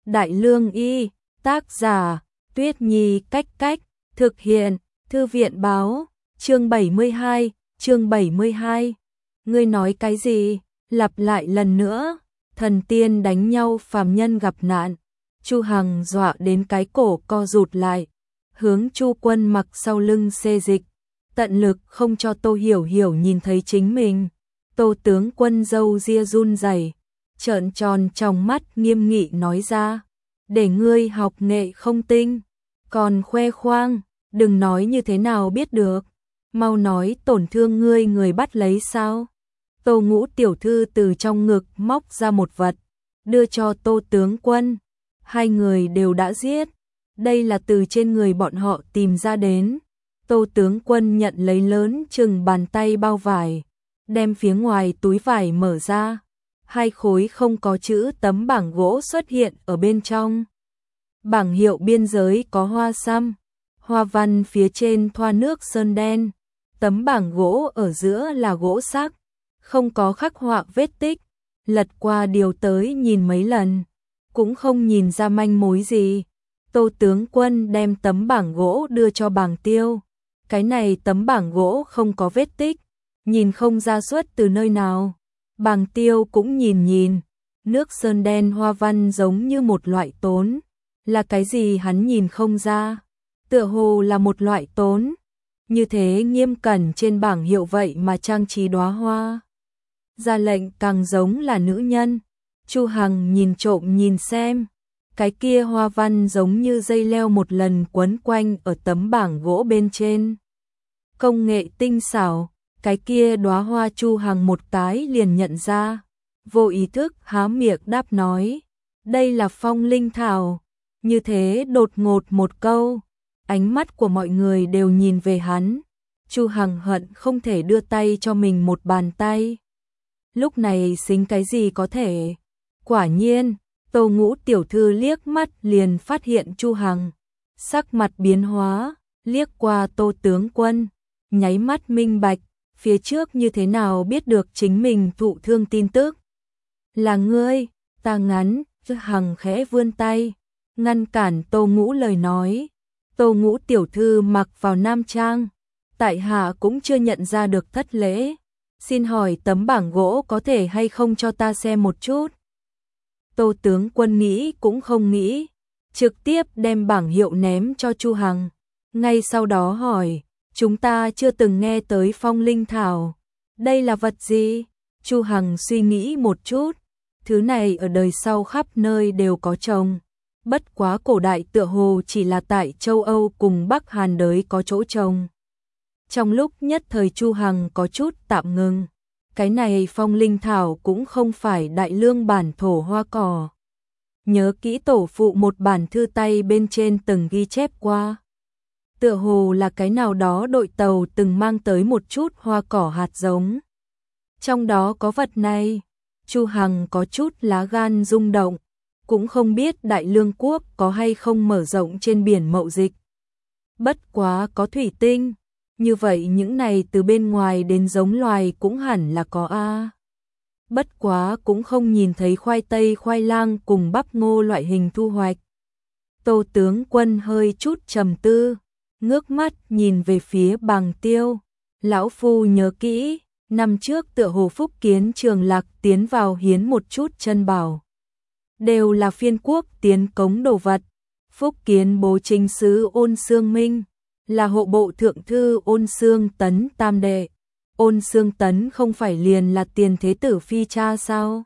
Đại Lương Y, tác giả, Tuyết Nhi Cách Cách, thực hiện, Thư viện báo, chương 72. Ngươi nói cái gì? Lặp lại lần nữa, thần tiên đánh nhau phàm nhân gặp nạn. Chu Hằng dọa đến cái cổ co rụt lại, hướng Chu Quân Mặc sau lưng xê dịch, tận lực không cho Tô Hiểu Hiểu nhìn thấy chính mình. Tô tướng quân râu ria run rẩy, trợn tròn trong mắt nghiêm nghị nói ra, để ngươi học nghệ không tinh, còn khoe khoang, đừng nói như thế nào biết được, mau nói tổn thương ngươi người bắt lấy sao? Tô Ngũ tiểu thư từ trong ngực móc ra một vật, đưa cho Tô tướng quân. Hai người đều đã giết, đây là từ trên người bọn họ tìm ra đến. Tô tướng quân nhận lấy lớn chừng bàn tay bao vải, đem phía ngoài túi vải mở ra. Hai khối không có chữ tấm bảng gỗ xuất hiện ở bên trong. Bảng hiệu biên giới có hoa săm, hoa văn phía trên thoa nước sơn đen. Tấm bảng gỗ ở giữa là gỗ sắc, không có khắc họa vết tích. Lật qua điều tới nhìn mấy lần, cũng không nhìn ra manh mối gì. Tô tướng quân đem tấm bảng gỗ đưa cho Bàng Tiêu. Cái này tấm bảng gỗ không có vết tích, nhìn không ra xuất từ nơi nào. Bàng Tiêu cũng nhìn, nước sơn đen hoa văn giống như một loại tốn. Là cái gì hắn nhìn không ra, tựa hồ là một loại tốn. Như thế nghiêm cẩn trên bảng hiệu vậy mà trang trí đóa hoa. Ra lệnh càng giống là nữ nhân. Chu Hằng nhìn trộm nhìn xem, cái kia hoa văn giống như dây leo một lần quấn quanh ở tấm bảng gỗ bên trên. Công nghệ tinh xảo, cái kia đóa hoa Chu Hằng một cái liền nhận ra, vô ý thức há miệng đáp nói, đây là phong linh thảo. Như thế đột ngột một câu, ánh mắt của mọi người đều nhìn về hắn. Chu Hằng hận không thể đưa tay cho mình một bàn tay. Lúc này xính cái gì có thể. Quả nhiên, Tô Ngũ tiểu thư liếc mắt liền phát hiện Chu Hằng, sắc mặt biến hóa, liếc qua Tô tướng quân, nháy mắt minh bạch, phía trước như thế nào biết được chính mình thụ thương tin tức. Là ngươi, ta ngắn, Hằng khẽ vươn tay, ngăn cản Tô Ngũ lời nói. Tô Ngũ tiểu thư mặc vào nam trang, tại hạ cũng chưa nhận ra được thất lễ. Xin hỏi tấm bảng gỗ có thể hay không cho ta xem một chút? Tô tướng quân nghĩ cũng không nghĩ, trực tiếp đem bảng hiệu ném cho Chu Hằng. Ngay sau đó hỏi, chúng ta chưa từng nghe tới phong linh thảo. Đây là vật gì? Chu Hằng suy nghĩ một chút, thứ này ở đời sau khắp nơi đều có trồng. Bất quá cổ đại tựa hồ chỉ là tại châu Âu cùng Bắc Hàn đới có chỗ trồng. Trong lúc nhất thời Chu Hằng có chút tạm ngừng. Cái này phong linh thảo cũng không phải Đại Lương bản thổ hoa cỏ. Nhớ kỹ tổ phụ một bản thư tay bên trên từng ghi chép qua. Tựa hồ là cái nào đó đội tàu từng mang tới một chút hoa cỏ hạt giống. Trong đó có vật này. Chu Hằng có chút lá gan rung động. Cũng không biết Đại Lương quốc có hay không mở rộng trên biển mậu dịch. Bất quá có thủy tinh. Như vậy những này từ bên ngoài đến giống loài cũng hẳn là có a. Bất quá cũng không nhìn thấy khoai tây khoai lang cùng bắp ngô loại hình thu hoạch. Tô tướng quân hơi chút trầm tư, ngước mắt nhìn về phía Bàng Tiêu. Lão phu nhớ kỹ, năm trước tựa hồ Phúc Kiến Trường Lạc tiến vào hiến một chút chân bảo. Đều là phiên quốc tiến cống đồ vật. Phúc Kiến bố chính sứ Ôn Xương Minh, là hộ bộ thượng thư Ôn Xương Tấn tam đệ. Ôn Xương Tấn không phải liền là tiền thế tử phi cha sao?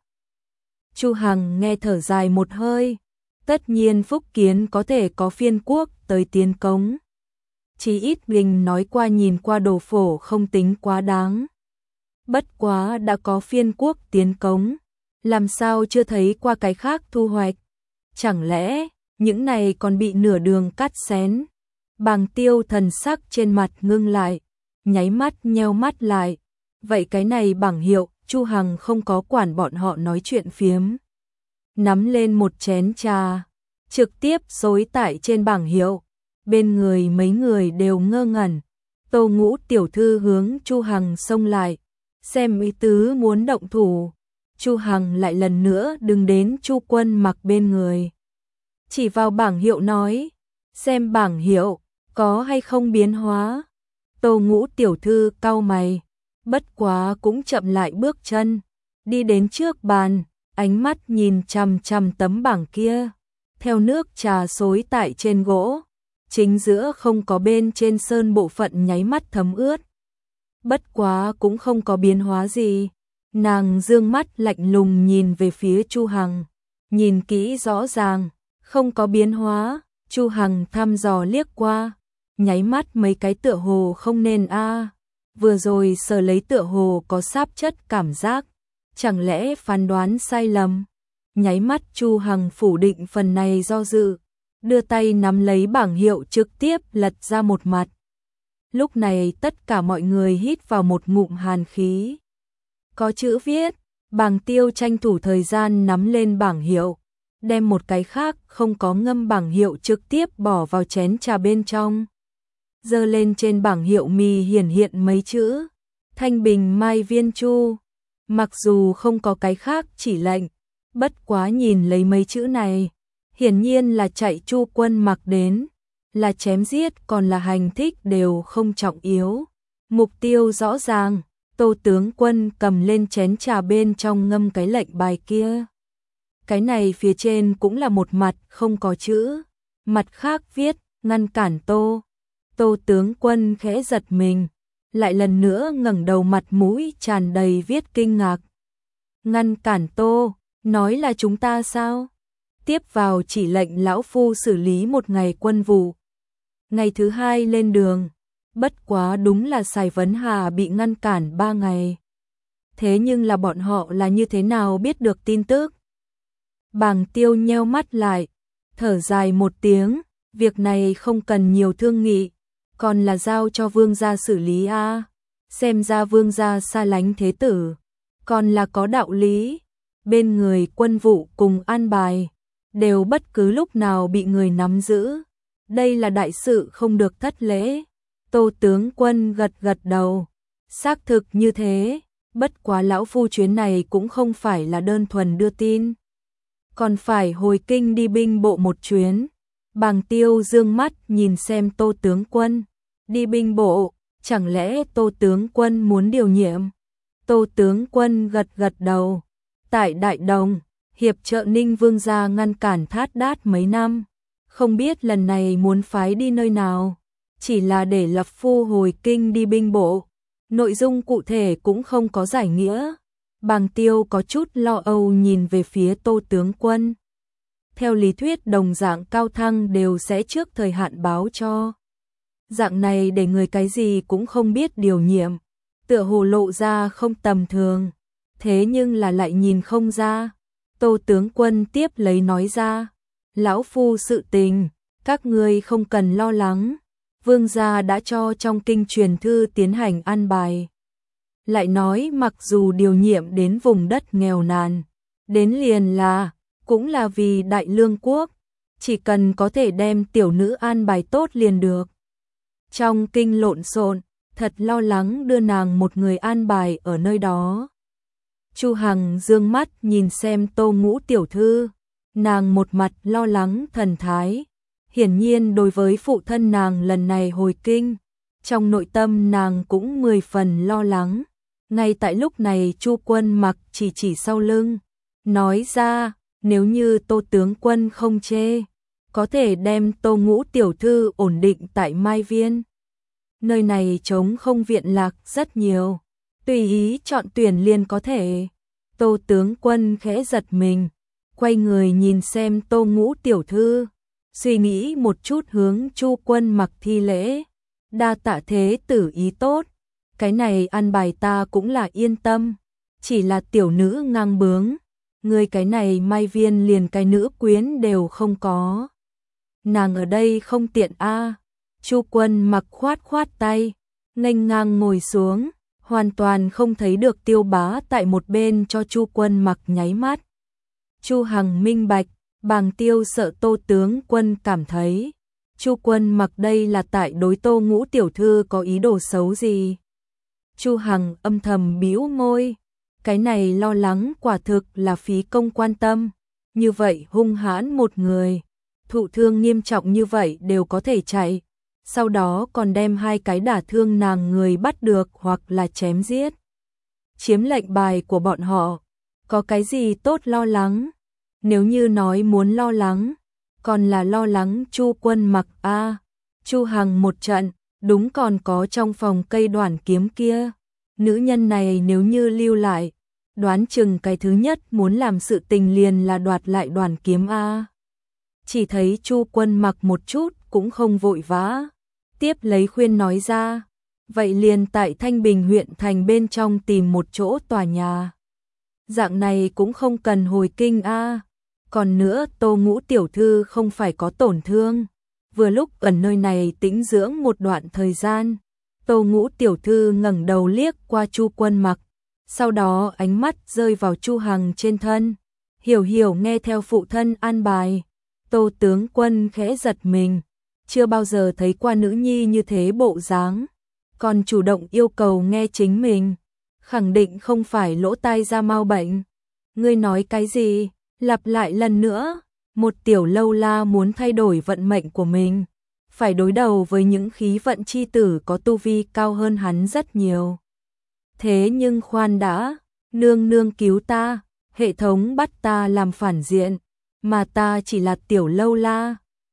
Chu Hằng nghe thở dài một hơi. Tất nhiên Phúc Kiến có thể có phiên quốc tới tiến cống. Chỉ ít mình nói qua nhìn qua đồ phổ không tính quá đáng. Bất quá đã có phiên quốc tiến cống, làm sao chưa thấy qua cái khác thu hoạch? Chẳng lẽ những này còn bị nửa đường cắt xén? Bàng Tiêu thần sắc trên mặt ngưng lại, nháy mắt nheo mắt lại. Vậy cái này bảng hiệu, Chu Hằng không có quản bọn họ nói chuyện phiếm. Nắm lên một chén trà, trực tiếp xối tại trên bảng hiệu. Bên người mấy người đều ngơ ngẩn. Tô Ngũ tiểu thư hướng Chu Hằng xông lại, xem ý tứ muốn động thủ. Chu Hằng lại lần nữa đứng đến Chu Quân Mặc bên người. chỉ vào bảng hiệu nói, xem bảng hiệu, có hay không biến hóa. Tô Ngũ tiểu thư cau mày, bất quá cũng chậm lại bước chân, đi đến trước bàn, ánh mắt nhìn chằm chằm tấm bảng kia, theo nước trà xối tại trên gỗ, chính giữa không có bên trên sơn bộ phận nháy mắt thấm ướt. Bất quá cũng không có biến hóa gì, nàng dương mắt lạnh lùng nhìn về phía Chu Hằng, nhìn kỹ rõ ràng, không có biến hóa. Chu Hằng thăm dò liếc qua, nháy mắt mấy cái tựa hồ không nên vừa rồi sờ lấy tựa hồ có sáp chất cảm giác, chẳng lẽ phán đoán sai lầm. Nháy mắt Chu Hằng phủ định phần này do dự, đưa tay nắm lấy bảng hiệu trực tiếp lật ra một mặt. Lúc này tất cả mọi người hít vào một ngụm hàn khí. Có chữ viết, Bàng Tiêu tranh thủ thời gian nắm lên bảng hiệu, đem một cái khác không có ngâm bảng hiệu trực tiếp bỏ vào chén trà bên trong. Giơ lên trên bảng hiệu mì hiển hiện mấy chữ, Thanh Bình Mai Viên Chu. Mặc dù không có cái khác chỉ lệnh, bất quá nhìn lấy mấy chữ này, hiển nhiên là chạy Chu Quân Mặc đến, là chém giết còn là hành thích đều không trọng yếu. Mục tiêu rõ ràng, Tô tướng quân cầm lên chén trà bên trong ngâm cái lệnh bài kia. Cái này phía trên cũng là một mặt không có chữ, mặt khác viết, ngăn cản Tô. Tô tướng quân khẽ giật mình, lại lần nữa ngẩng đầu mặt mũi tràn đầy viết kinh ngạc. Ngăn cản Tô, nói là chúng ta sao? Tiếp vào chỉ lệnh lão phu xử lý một ngày quân vụ. Ngày thứ hai lên đường, bất quá đúng là Sài Vấn Hà bị ngăn cản 3 ngày. Thế nhưng là bọn họ là như thế nào biết được tin tức? Bàng Tiêu nheo mắt lại, thở dài một tiếng, việc này không cần nhiều thương nghị, còn là giao cho vương gia xử lý Xem ra vương gia xa lánh thế tử, còn là có đạo lý. Bên người quân vụ cùng an bài, đều bất cứ lúc nào bị người nắm giữ. Đây là đại sự không được thất lễ. Tô tướng quân gật gật đầu, xác thực như thế, bất quá lão phu chuyến này cũng không phải là đơn thuần đưa tin, còn phải hồi kinh đi binh bộ một chuyến. Bàng Tiêu dương mắt nhìn xem Tô tướng quân, đi binh bộ, chẳng lẽ Tô tướng quân muốn điều nhiệm? Tô tướng quân gật gật đầu, tại Đại Đồng, hiệp trợ Ninh vương gia ngăn cản Thát Đát mấy năm, không biết lần này muốn phái đi nơi nào, chỉ là để lập phu hồi kinh đi binh bộ, nội dung cụ thể cũng không có giải nghĩa. Bàng Tiêu có chút lo âu nhìn về phía Tô tướng quân. Theo lý thuyết đồng dạng cao thăng đều sẽ trước thời hạn báo cho. Dạng này để người cái gì cũng không biết điều nhiệm, tựa hồ lộ ra không tầm thường, thế nhưng là lại nhìn không ra. Tô tướng quân tiếp lấy nói ra, lão phu sự tình, các ngươi không cần lo lắng, vương gia đã cho trong kinh truyền thư tiến hành an bài. Lại nói mặc dù điều nhiệm đến vùng đất nghèo nàn, đến liền là, cũng là vì Đại Lương quốc, chỉ cần có thể đem tiểu nữ an bài tốt liền được. Trong kinh lộn xộn, thật lo lắng đưa nàng một người an bài ở nơi đó. Chu Hằng dương mắt nhìn xem Tô Ngũ tiểu thư, nàng một mặt lo lắng thần thái, hiển nhiên đối với phụ thân nàng lần này hồi kinh, trong nội tâm nàng cũng 10 phần lo lắng. Ngay tại lúc này Chu Quân Mặc chỉ sau lưng, nói ra, nếu như Tô tướng quân không chê, có thể đem Tô Ngũ tiểu thư ổn định tại Mai Viên. Nơi này trống không viện lạc rất nhiều, tùy ý chọn tuyển liền có thể. Tô tướng quân khẽ giật mình, quay người nhìn xem Tô Ngũ tiểu thư, suy nghĩ một chút hướng Chu Quân Mặc thi lễ, đa tạ thế tử ý tốt, cái này ăn bài ta cũng là yên tâm, chỉ là tiểu nữ ngang bướng, người cái này Mai Viên liền cái nữ quyến đều không có. Nàng ở đây không tiện Chu Quân Mặc khoát khoát tay, nghênh ngang ngồi xuống, hoàn toàn không thấy được Tiêu Bá tại một bên cho Chu Quân Mặc nháy mắt. Chu Hằng minh bạch, Bàng Tiêu sợ Tô tướng quân cảm thấy Chu Quân Mặc đây là tại đối Tô Ngũ tiểu thư có ý đồ xấu gì. Chu Hằng âm thầm bĩu môi, cái này lo lắng quả thực là phí công quan tâm, như vậy hung hãn một người, thụ thương nghiêm trọng như vậy đều có thể chạy, sau đó còn đem 2 cái đả thương nàng người bắt được hoặc là chém giết. Chiếm lệnh bài của bọn họ, có cái gì tốt lo lắng? Nếu như nói muốn lo lắng, còn là lo lắng Chu Quân Mặc a. Chu Hằng một trận, đúng còn có trong phòng cây đoản kiếm kia. Nữ nhân này nếu như lưu lại, đoán chừng cái thứ nhất muốn làm sự tình liền là đoạt lại đoản kiếm a. Chỉ thấy Chu Quân Mặc một chút cũng không vội vã, tiếp lấy khuyên nói ra, vậy liền tại Thanh Bình huyện thành bên trong tìm một chỗ tòa nhà. Dạng này cũng không cần hồi kinh a. Còn nữa, Tô Ngũ tiểu thư không phải có tổn thương, vừa lúc ở nơi này tĩnh dưỡng một đoạn thời gian. Tô Ngũ tiểu thư ngẩng đầu liếc qua Chu Quân Mặc, sau đó ánh mắt rơi vào Chu Hằng trên thân. Hiểu Hiểu nghe theo phụ thân an bài. Tô tướng quân khẽ giật mình, chưa bao giờ thấy qua nữ nhi như thế bộ dáng, còn chủ động yêu cầu nghe chính mình, khẳng định không phải lỗ tai ra mau bệnh. Ngươi nói cái gì? Lặp lại lần nữa. Một tiểu lâu la muốn thay đổi vận mệnh của mình, phải đối đầu với những khí vận chi tử có tu vi cao hơn hắn rất nhiều. Thế nhưng khoan đã, nương nương cứu ta, hệ thống bắt ta làm phản diện, mà ta chỉ là tiểu lâu la,